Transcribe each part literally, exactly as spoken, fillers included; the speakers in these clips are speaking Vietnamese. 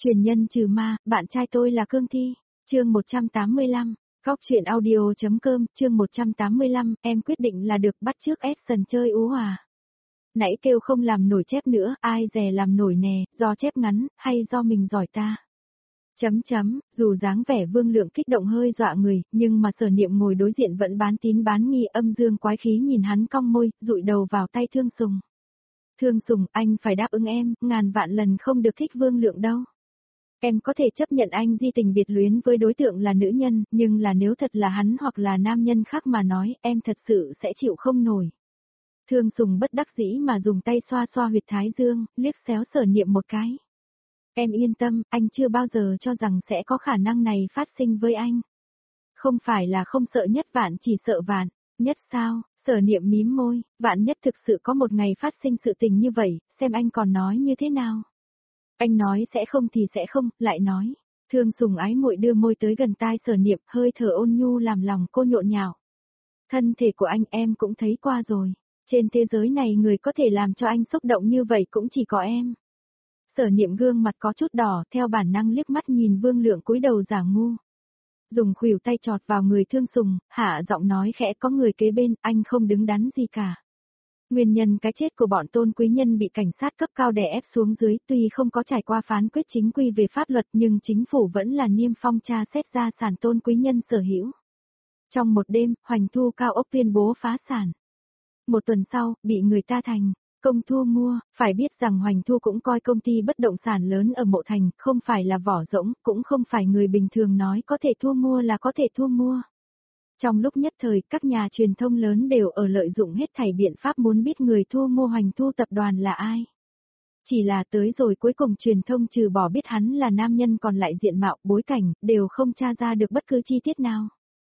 Truyền nhân trừ ma, bạn trai tôi là Cương Thi. Chương một trăm tám mươi lăm. Góc truyện audio.com, chương một trăm tám mươi lăm, em quyết định là được bắt chước Action chơi ú hòa. Nãy kêu không làm nổi chép nữa, ai dè làm nổi nè, do chép ngắn, hay do mình giỏi ta. Chấm chấm, dù dáng vẻ Vương Lượng kích động hơi dọa người, nhưng mà Sở Niệm ngồi đối diện vẫn bán tín bán nghi, âm dương quái khí nhìn hắn cong môi, dụi đầu vào tay Thương Sùng. Thương Sùng, anh phải đáp ứng em, ngàn vạn lần không được thích Vương Lượng đâu. Em có thể chấp nhận anh di tình biệt luyến với đối tượng là nữ nhân, nhưng là nếu thật là hắn hoặc là nam nhân khác mà nói, em thật sự sẽ chịu không nổi. Thương Sùng bất đắc dĩ mà dùng tay xoa xoa huyệt thái dương, liếc xéo Sở Niệm một cái. Em yên tâm, anh chưa bao giờ cho rằng sẽ có khả năng này phát sinh với anh. Không phải là không sợ nhất vạn, chỉ sợ vạn, nhất sao? Sở Niệm mím môi, vạn nhất thực sự có một ngày phát sinh sự tình như vậy, xem anh còn nói như thế nào. Anh nói sẽ không thì sẽ không, lại nói. Thương Sùng ái muội đưa môi tới gần tai Sở Niệm, hơi thở ôn nhu làm lòng cô nhộn nhạo. Thân thể của anh em cũng thấy qua rồi. Trên thế giới này người có thể làm cho anh xúc động như vậy cũng chỉ có em. Sở Niệm gương mặt có chút đỏ, theo bản năng liếc mắt nhìn Vương Lượng cúi đầu giả ngu. Dùng khuỷu tay chọt vào người Thương Sùng, hạ giọng nói khẽ, có người kế bên, anh không đứng đắn gì cả. Nguyên nhân cái chết của bọn Tôn quý nhân bị cảnh sát cấp cao đè ép xuống dưới, tuy không có trải qua phán quyết chính quy về pháp luật nhưng chính phủ vẫn là niêm phong tra xét gia sản Tôn quý nhân sở hữu. Trong một đêm, Hoành Thu cao ốc tuyên bố phá sản. Một tuần sau, bị người ta thành công thu mua, phải biết rằng Hoành Thu cũng coi công ty bất động sản lớn ở Mộ Thành, không phải là vỏ rỗng, cũng không phải người bình thường nói có thể thu mua là có thể thu mua. Trong lúc nhất thời, các nhà truyền thông lớn đều ở lợi dụng hết thảy biện pháp muốn biết người thu mua Hoành Thu tập đoàn là ai. Chỉ là tới rồi cuối cùng truyền thông trừ bỏ biết hắn là nam nhân còn lại diện mạo, bối cảnh, đều không tra ra được bất cứ chi tiết nào.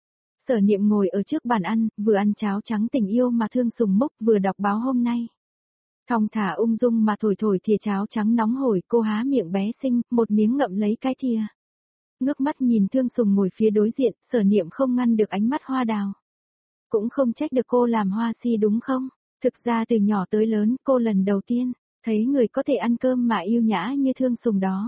Sở Niệm ngồi ở trước bàn ăn, vừa ăn cháo trắng tình yêu mà Thương Sùng múc, vừa đọc báo hôm nay. Thong thả ung dung mà thổi thổi thìa cháo trắng nóng hổi, cô há miệng bé xinh, một miếng ngậm lấy cái thìa. Ngước mắt nhìn Thương Sùng ngồi phía đối diện, Sở Niệm không ngăn được ánh mắt hoa đào. Cũng không trách được cô làm hoa si đúng không? Thực ra từ nhỏ tới lớn, cô lần đầu tiên thấy người có thể ăn cơm mà yêu nhã như Thương Sùng đó.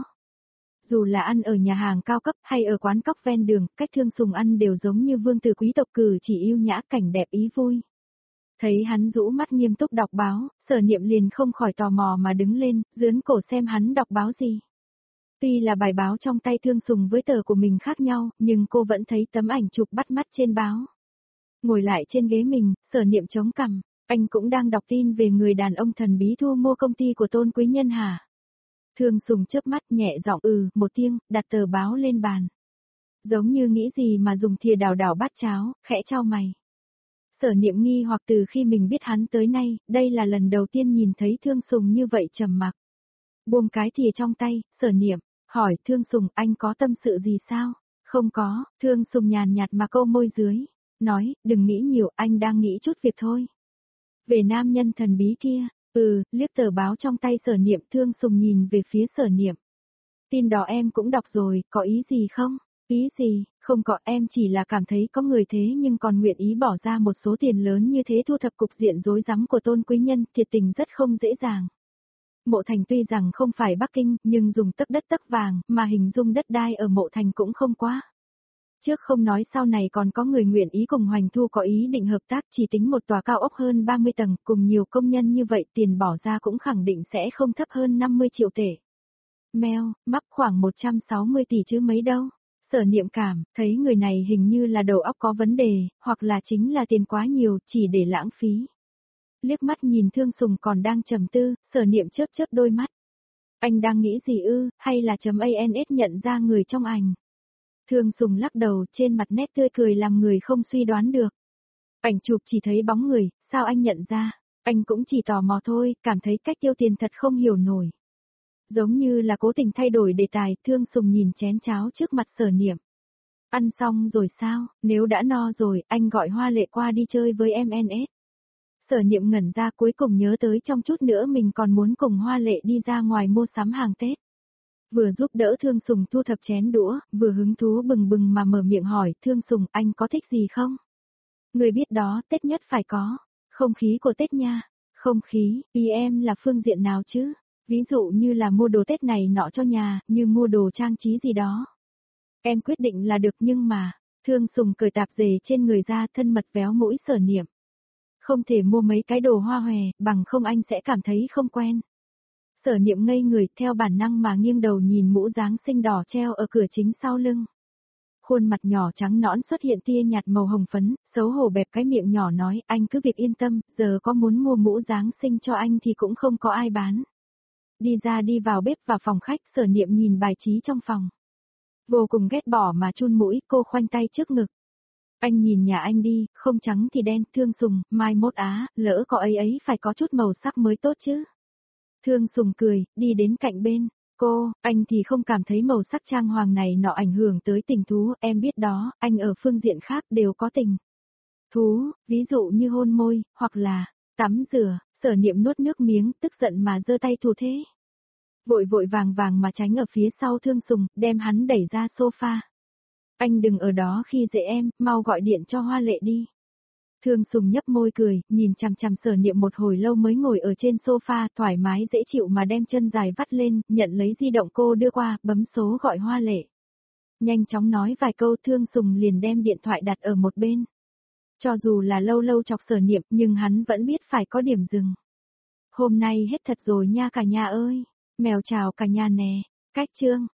Dù là ăn ở nhà hàng cao cấp hay ở quán cóc ven đường, cách Thương Sùng ăn đều giống như vương tử quý tộc, cử chỉ yêu nhã, cảnh đẹp ý vui. Thấy hắn rũ mắt nghiêm túc đọc báo, Sở Niệm liền không khỏi tò mò mà đứng lên, dướn cổ xem hắn đọc báo gì. Tuy là bài báo trong tay Thương Sùng với tờ của mình khác nhau, nhưng cô vẫn thấy tấm ảnh chụp bắt mắt trên báo. Ngồi lại trên ghế mình, Sở Niệm chống cằm, anh cũng đang đọc tin về người đàn ông thần bí thu mua công ty của Tôn quý nhân hả? Thương Sùng chớp mắt nhẹ giọng ừ, một tiếng, đặt tờ báo lên bàn. Giống như nghĩ gì mà dùng thìa đảo đảo bát cháo, khẽ chau mày. Sở Niệm nghi hoặc từ khi mình biết hắn tới nay, đây là lần đầu tiên nhìn thấy Thương Sùng như vậy trầm mặc. Buông cái thìa trong tay, Sở Niệm hỏi Thương Sùng, anh có tâm sự gì sao? Không có, Thương Sùng nhàn nhạt mà câu môi dưới, nói, đừng nghĩ nhiều, anh đang nghĩ chút việc thôi. Về nam nhân thần bí kia, ừ, liếc tờ báo trong tay Sở Niệm, Thương Sùng nhìn về phía Sở Niệm. Tin đó em cũng đọc rồi, có ý gì không? Ý gì, không có, em chỉ là cảm thấy có người thế nhưng còn nguyện ý bỏ ra một số tiền lớn như thế thu thập cục diện rối rắm của Tôn quý nhân, thiệt tình rất không dễ dàng. Mộ Thành tuy rằng không phải Bắc Kinh, nhưng dùng tấc đất tấc vàng, mà hình dung đất đai ở Mộ Thành cũng không quá. Trước không nói sau này còn có người nguyện ý cùng Hoành Thu có ý định hợp tác, chỉ tính một tòa cao ốc hơn ba mươi tầng, cùng nhiều công nhân như vậy tiền bỏ ra cũng khẳng định sẽ không thấp hơn năm mươi triệu tệ. Mèo, mắc khoảng một trăm sáu mươi tỷ chứ mấy đâu. Sở Niệm cảm, thấy người này hình như là đầu óc có vấn đề, hoặc là chính là tiền quá nhiều, chỉ để lãng phí. Liếc mắt nhìn Thương Sùng còn đang trầm tư, Sở Niệm chớp chớp đôi mắt. Anh đang nghĩ gì ư, hay là chấm ans nhận ra người trong ảnh? Thương Sùng lắc đầu, trên mặt nét tươi cười làm người không suy đoán được. Ảnh chụp chỉ thấy bóng người, sao anh nhận ra? Anh cũng chỉ tò mò thôi, cảm thấy cách tiêu tiền thật không hiểu nổi. Giống như là cố tình thay đổi đề tài, Thương Sùng nhìn chén cháo trước mặt Sở Niệm. Ăn xong rồi sao, nếu đã no rồi, anh gọi Hoa Lệ qua đi chơi với em en ét. Sở Niệm ngẩn ra, cuối cùng nhớ tới trong chút nữa mình còn muốn cùng Hoa Lệ đi ra ngoài mua sắm hàng Tết. Vừa giúp đỡ Thương Sùng thu thập chén đũa, vừa hứng thú bừng bừng mà mở miệng hỏi, Thương Sùng, anh có thích gì không? Người biết đó, Tết nhất phải có. Không khí của Tết nha. Không khí, ý em là phương diện nào chứ? Ví dụ như là mua đồ Tết này nọ cho nhà, như mua đồ trang trí gì đó. Em quyết định là được nhưng mà, Thương Sùng cởi tạp dề trên người ra thân mật véo mũi Sở Niệm. Không thể mua mấy cái đồ hoa hòe, bằng không anh sẽ cảm thấy không quen. Sở Niệm ngây người theo bản năng mà nghiêng đầu nhìn mũ Giáng sinh đỏ treo ở cửa chính sau lưng. Khuôn mặt nhỏ trắng nõn xuất hiện tia nhạt màu hồng phấn, xấu hổ bẹp cái miệng nhỏ nói anh cứ việc yên tâm, giờ có muốn mua mũ Giáng sinh cho anh thì cũng không có ai bán. Đi ra đi vào bếp và phòng khách, Sở Niệm nhìn bài trí trong phòng. Vô cùng ghét bỏ mà chun mũi, cô khoanh tay trước ngực. Anh nhìn nhà anh đi, không trắng thì đen, Thương Sùng, mai mốt á, lỡ có ấy ấy phải có chút màu sắc mới tốt chứ. Thương Sùng cười, đi đến cạnh bên. Cô, anh thì không cảm thấy màu sắc trang hoàng này nọ ảnh hưởng tới tình thú, em biết đó, anh ở phương diện khác đều có tình thú, ví dụ như hôn môi, hoặc là tắm rửa. Sở Niệm nuốt nước miếng, tức giận mà giơ tay thủ thế. Vội vội vàng vàng mà tránh ở phía sau Thương Sùng, đem hắn đẩy ra sofa. Anh đừng ở đó khi dễ em, mau gọi điện cho Hoa Lệ đi. Thương Sùng nhấp môi cười, nhìn chằm chằm Sở Niệm một hồi lâu mới ngồi ở trên sofa, thoải mái dễ chịu mà đem chân dài vắt lên, nhận lấy di động cô đưa qua, bấm số gọi Hoa Lệ. Nhanh chóng nói vài câu, Thương Sùng liền đem điện thoại đặt ở một bên. Cho dù là lâu lâu chọc Sở Niệm, nhưng hắn vẫn biết phải có điểm dừng. Hôm nay hết thật rồi nha cả nhà ơi. Mèo chào cả nhà nè. Cách chương.